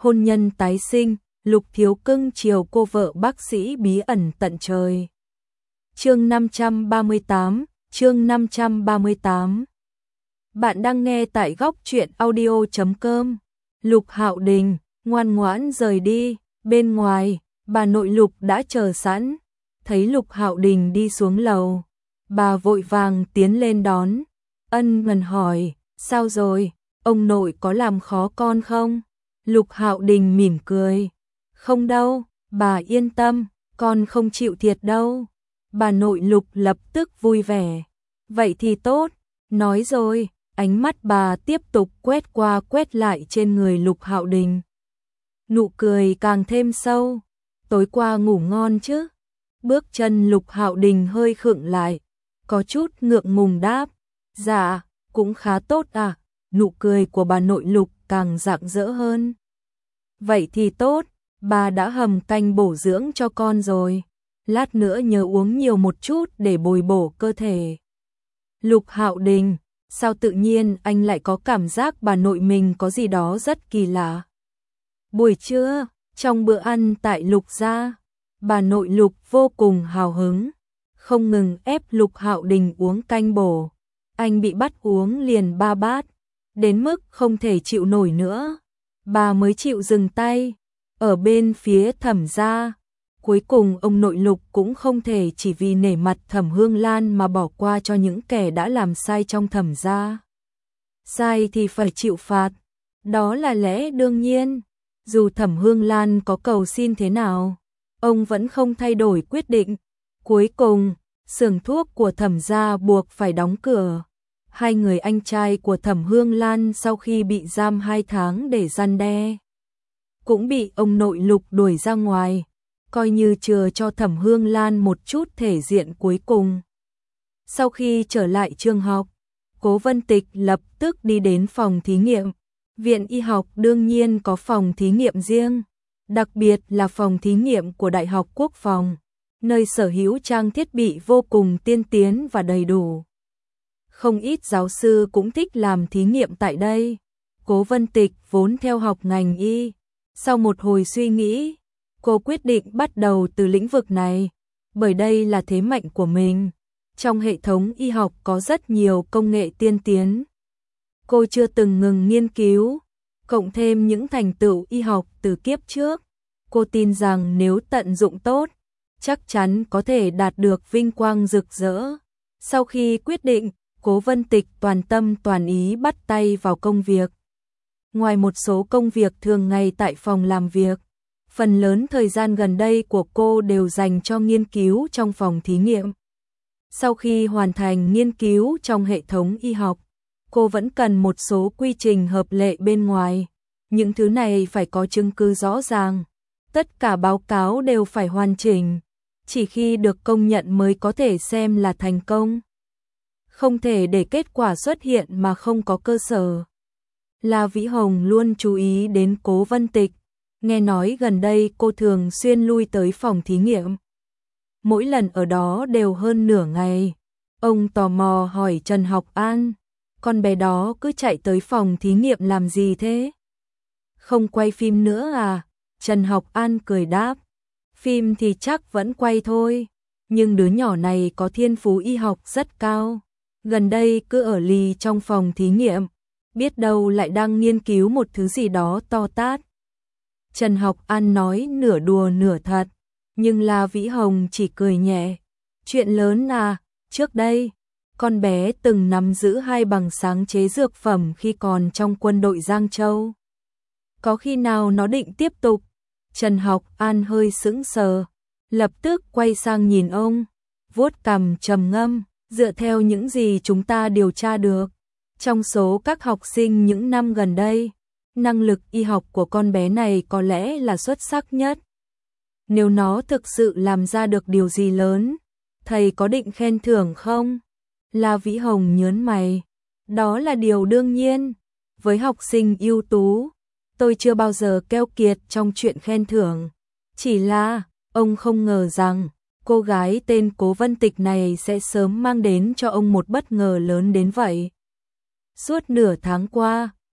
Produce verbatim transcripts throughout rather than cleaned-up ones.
hôn nhân tái sinh, Lục Thiếu cưng chiều cô vợ bác sĩ bí ẩn tận trời. Chương năm trăm ba mươi tám, chương năm trăm ba mươi tám. Bạn đang nghe tại góc truyện audio chấm com. Lục Hạo Đình ngoan ngoãn rời đi, bên ngoài, bà nội Lục đã chờ sẵn, thấy Lục Hạo Đình đi xuống lầu, bà vội vàng tiến lên đón, ân cần hỏi, sao rồi, ông nội có làm khó con không? Lục Hạo Đình mỉm cười, không đâu, bà yên tâm, con không chịu thiệt đâu. Bà nội Lục lập tức vui vẻ, vậy thì tốt, nói rồi, ánh mắt bà tiếp tục quét qua quét lại trên người Lục Hạo Đình. Nụ cười càng thêm sâu, tối qua ngủ ngon chứ? Bước chân Lục Hạo Đình hơi khựng lại, có chút ngượng ngùng đáp, dạ, cũng khá tốt à, nụ cười của bà nội Lục càng rạng rỡ hơn. Vậy thì tốt, bà đã hầm canh bổ dưỡng cho con rồi, lát nữa nhớ uống nhiều một chút để bồi bổ cơ thể. Lục Hạo Đình, sao tự nhiên anh lại có cảm giác bà nội mình có gì đó rất kỳ lạ? Buổi trưa, trong bữa ăn tại Lục gia, bà nội Lục vô cùng hào hứng, không ngừng ép Lục Hạo Đình uống canh bổ. Anh bị bắt uống liền ba bát, đến mức không thể chịu nổi nữa. Bà mới chịu dừng tay. Ở bên phía Thẩm gia, cuối cùng ông nội Lục cũng không thể chỉ vì nể mặt Thẩm Hương Lan mà bỏ qua cho những kẻ đã làm sai trong Thẩm gia. Sai thì phải chịu phạt, đó là lẽ đương nhiên. Dù Thẩm Hương Lan có cầu xin thế nào, ông vẫn không thay đổi quyết định. Cuối cùng, xưởng thuốc của Thẩm gia buộc phải đóng cửa. Hai người anh trai của Thẩm Hương Lan sau khi bị giam hai tháng để răn đe, cũng bị ông nội Lục đuổi ra ngoài, coi như chừa cho Thẩm Hương Lan một chút thể diện cuối cùng. Sau khi trở lại trường học, Cố Vân Tịch lập tức đi đến phòng thí nghiệm. Viện y học đương nhiên có phòng thí nghiệm riêng, đặc biệt là phòng thí nghiệm của Đại học Quốc phòng, nơi sở hữu trang thiết bị vô cùng tiên tiến và đầy đủ. Không ít giáo sư cũng thích làm thí nghiệm tại đây. Cố Vân Tịch vốn theo học ngành y, sau một hồi suy nghĩ, cô quyết định bắt đầu từ lĩnh vực này, bởi đây là thế mạnh của mình. Trong hệ thống y học có rất nhiều công nghệ tiên tiến. Cô chưa từng ngừng nghiên cứu, cộng thêm những thành tựu y học từ kiếp trước. Cô tin rằng nếu tận dụng tốt, chắc chắn có thể đạt được vinh quang rực rỡ. Sau khi quyết định, Cố Vân Tịch toàn tâm toàn ý bắt tay vào công việc. Ngoài một số công việc thường ngày tại phòng làm việc, phần lớn thời gian gần đây của cô đều dành cho nghiên cứu trong phòng thí nghiệm. Sau khi hoàn thành nghiên cứu trong hệ thống y học, cô vẫn cần một số quy trình hợp lệ bên ngoài. Những thứ này phải có chứng cứ rõ ràng. Tất cả báo cáo đều phải hoàn chỉnh. Chỉ khi được công nhận mới có thể xem là thành công. Không thể để kết quả xuất hiện mà không có cơ sở. La Vĩ Hồng luôn chú ý đến Cố Vân Tịch. Nghe nói gần đây cô thường xuyên lui tới phòng thí nghiệm. Mỗi lần ở đó đều hơn nửa ngày. Ông tò mò hỏi Trần Học An, con bé đó cứ chạy tới phòng thí nghiệm làm gì thế? Không quay phim nữa à? Trần Học An cười đáp, phim thì chắc vẫn quay thôi, nhưng đứa nhỏ này có thiên phú y học rất cao. Gần đây cứ ở lì trong phòng thí nghiệm, biết đâu lại đang nghiên cứu một thứ gì đó to tát. Trần Học An nói nửa đùa nửa thật, nhưng La Vĩ Hồng chỉ cười nhẹ. Chuyện lớn à, trước đây, con bé từng nắm giữ hai bằng sáng chế dược phẩm khi còn trong quân đội Giang Châu. Có khi nào nó định tiếp tục? Trần Học An hơi sững sờ, lập tức quay sang nhìn ông, vuốt cằm trầm ngâm, dựa theo những gì chúng ta điều tra được. Trong số các học sinh những năm gần đây, năng lực y học của con bé này có lẽ là xuất sắc nhất. Nếu nó thực sự làm ra được điều gì lớn, thầy có định khen thưởng không? La Vĩ Hồng nhớn mày. Đó là điều đương nhiên. Với học sinh ưu tú, tôi chưa bao giờ keo kiệt trong chuyện khen thưởng. Chỉ là, ông không ngờ rằng, cô gái tên Cố Vân Tịch này sẽ sớm mang đến cho ông một bất ngờ lớn đến vậy. Suốt nửa tháng qua,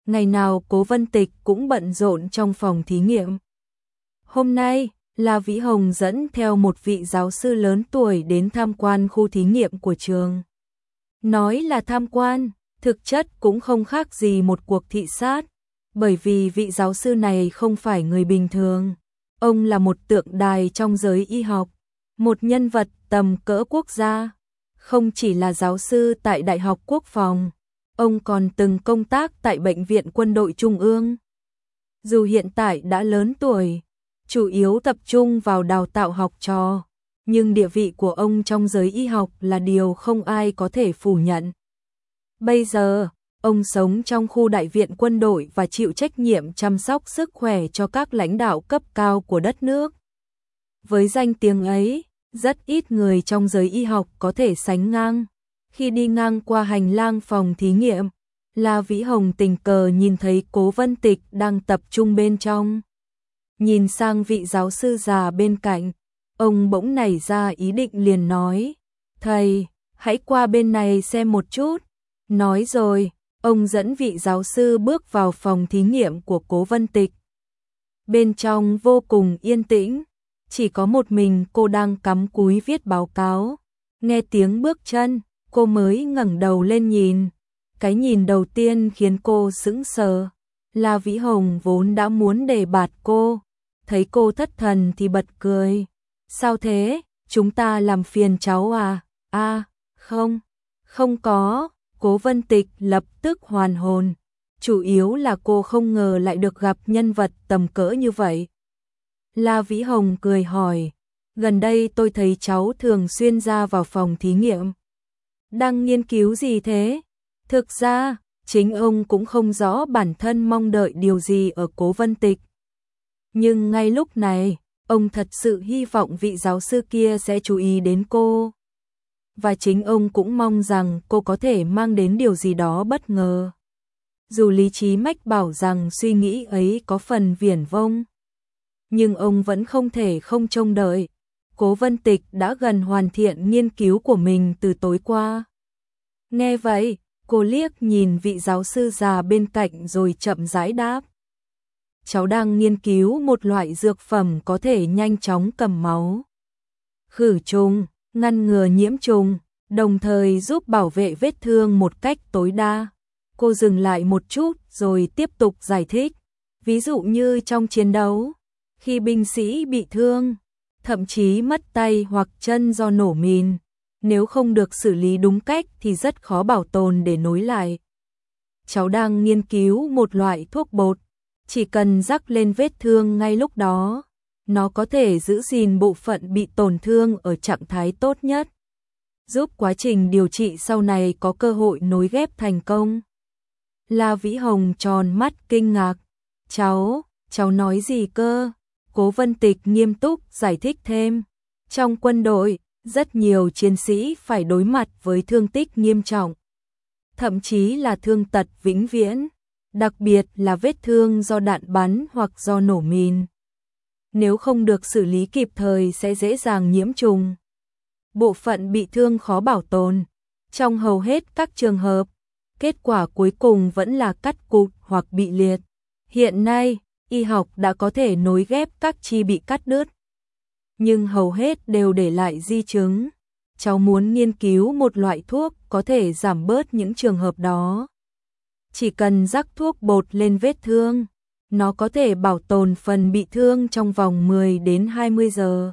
ngày nào Cố Vân Tịch cũng bận rộn trong phòng thí nghiệm. Hôm nay, La Vĩ Hồng dẫn theo một vị giáo sư lớn tuổi đến tham quan khu thí nghiệm của trường. Nói là tham quan, thực chất cũng không khác gì một cuộc thị sát, bởi vì vị giáo sư này không phải người bình thường. Ông là một tượng đài trong giới y học, một nhân vật tầm cỡ quốc gia. Không chỉ là giáo sư tại Đại học Quốc phòng, ông còn từng công tác tại Bệnh viện Quân đội Trung ương. Dù hiện tại đã lớn tuổi, chủ yếu tập trung vào đào tạo học trò, nhưng địa vị của ông trong giới y học là điều không ai có thể phủ nhận. Bây giờ, ông sống trong khu đại viện quân đội và chịu trách nhiệm chăm sóc sức khỏe cho các lãnh đạo cấp cao của đất nước. Với danh tiếng ấy, rất ít người trong giới y học có thể sánh ngang. Khi đi ngang qua hành lang phòng thí nghiệm, La Vĩ Hồng tình cờ nhìn thấy Cố Vân Tịch đang tập trung bên trong. Nhìn sang vị giáo sư già bên cạnh, ông bỗng nảy ra ý định liền nói, thầy, hãy qua bên này xem một chút. Nói rồi, ông dẫn vị giáo sư bước vào phòng thí nghiệm của Cố Vân Tịch. Bên trong vô cùng yên tĩnh, chỉ có một mình cô đang cắm cúi viết báo cáo. Nghe tiếng bước chân, cô mới ngẩng đầu lên nhìn. Cái nhìn đầu tiên khiến cô sững sờ. La Vĩ Hồng vốn đã muốn đề bạt cô, thấy cô thất thần thì bật cười. Sao thế, chúng ta làm phiền cháu à? À, không, không có. Cố Vân Tịch lập tức hoàn hồn. Chủ yếu là cô không ngờ lại được gặp nhân vật tầm cỡ như vậy. La Vĩ Hồng cười hỏi, gần đây tôi thấy cháu thường xuyên ra vào phòng thí nghiệm. Đang nghiên cứu gì thế? Thực ra, chính ông cũng không rõ bản thân mong đợi điều gì ở Cố Vân Tịch. Nhưng ngay lúc này, ông thật sự hy vọng vị giáo sư kia sẽ chú ý đến cô. Và chính ông cũng mong rằng cô có thể mang đến điều gì đó bất ngờ. Dù lý trí mách bảo rằng suy nghĩ ấy có phần viển vông, nhưng ông vẫn không thể không trông đợi. Cố Vân Tịch đã gần hoàn thiện nghiên cứu của mình từ tối qua. Nghe vậy, cô liếc nhìn vị giáo sư già bên cạnh rồi chậm rãi đáp. Cháu đang nghiên cứu một loại dược phẩm có thể nhanh chóng cầm máu, khử trùng, ngăn ngừa nhiễm trùng, đồng thời giúp bảo vệ vết thương một cách tối đa. Cô dừng lại một chút rồi tiếp tục giải thích. Ví dụ như trong chiến đấu, khi binh sĩ bị thương, thậm chí mất tay hoặc chân do nổ mìn, nếu không được xử lý đúng cách thì rất khó bảo tồn để nối lại. Cháu đang nghiên cứu một loại thuốc bột, chỉ cần rắc lên vết thương ngay lúc đó, nó có thể giữ gìn bộ phận bị tổn thương ở trạng thái tốt nhất, giúp quá trình điều trị sau này có cơ hội nối ghép thành công. La Vĩ Hồng tròn mắt kinh ngạc. Cháu, cháu nói gì cơ? Cố Vân Tịch nghiêm túc giải thích thêm. Trong quân đội, rất nhiều chiến sĩ phải đối mặt với thương tích nghiêm trọng, thậm chí là thương tật vĩnh viễn, đặc biệt là vết thương do đạn bắn hoặc do nổ mìn. Nếu không được xử lý kịp thời sẽ dễ dàng nhiễm trùng. Bộ phận bị thương khó bảo tồn. Trong hầu hết các trường hợp, kết quả cuối cùng vẫn là cắt cụt hoặc bị liệt. Hiện nay, y học đã có thể nối ghép các chi bị cắt đứt, nhưng hầu hết đều để lại di chứng. Cháu muốn nghiên cứu một loại thuốc có thể giảm bớt những trường hợp đó. Chỉ cần rắc thuốc bột lên vết thương, nó có thể bảo tồn phần bị thương trong vòng mười đến hai mươi giờ.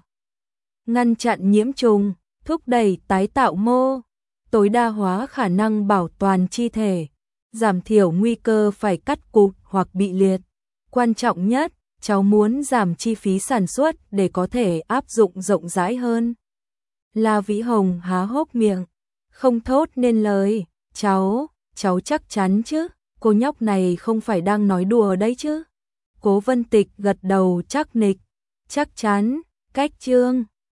Ngăn chặn nhiễm trùng, thúc đẩy tái tạo mô, tối đa hóa khả năng bảo toàn chi thể, giảm thiểu nguy cơ phải cắt cụt hoặc bị liệt. Quan trọng nhất, cháu muốn giảm chi phí sản xuất để có thể áp dụng rộng rãi hơn. La Vĩ Hồng há hốc miệng, không thốt nên lời. Cháu, cháu chắc chắn chứ? Cô nhóc này không phải đang nói đùa đấy chứ? Cố Vân Tịch gật đầu chắc nịch. Chắc chắn, cách chương.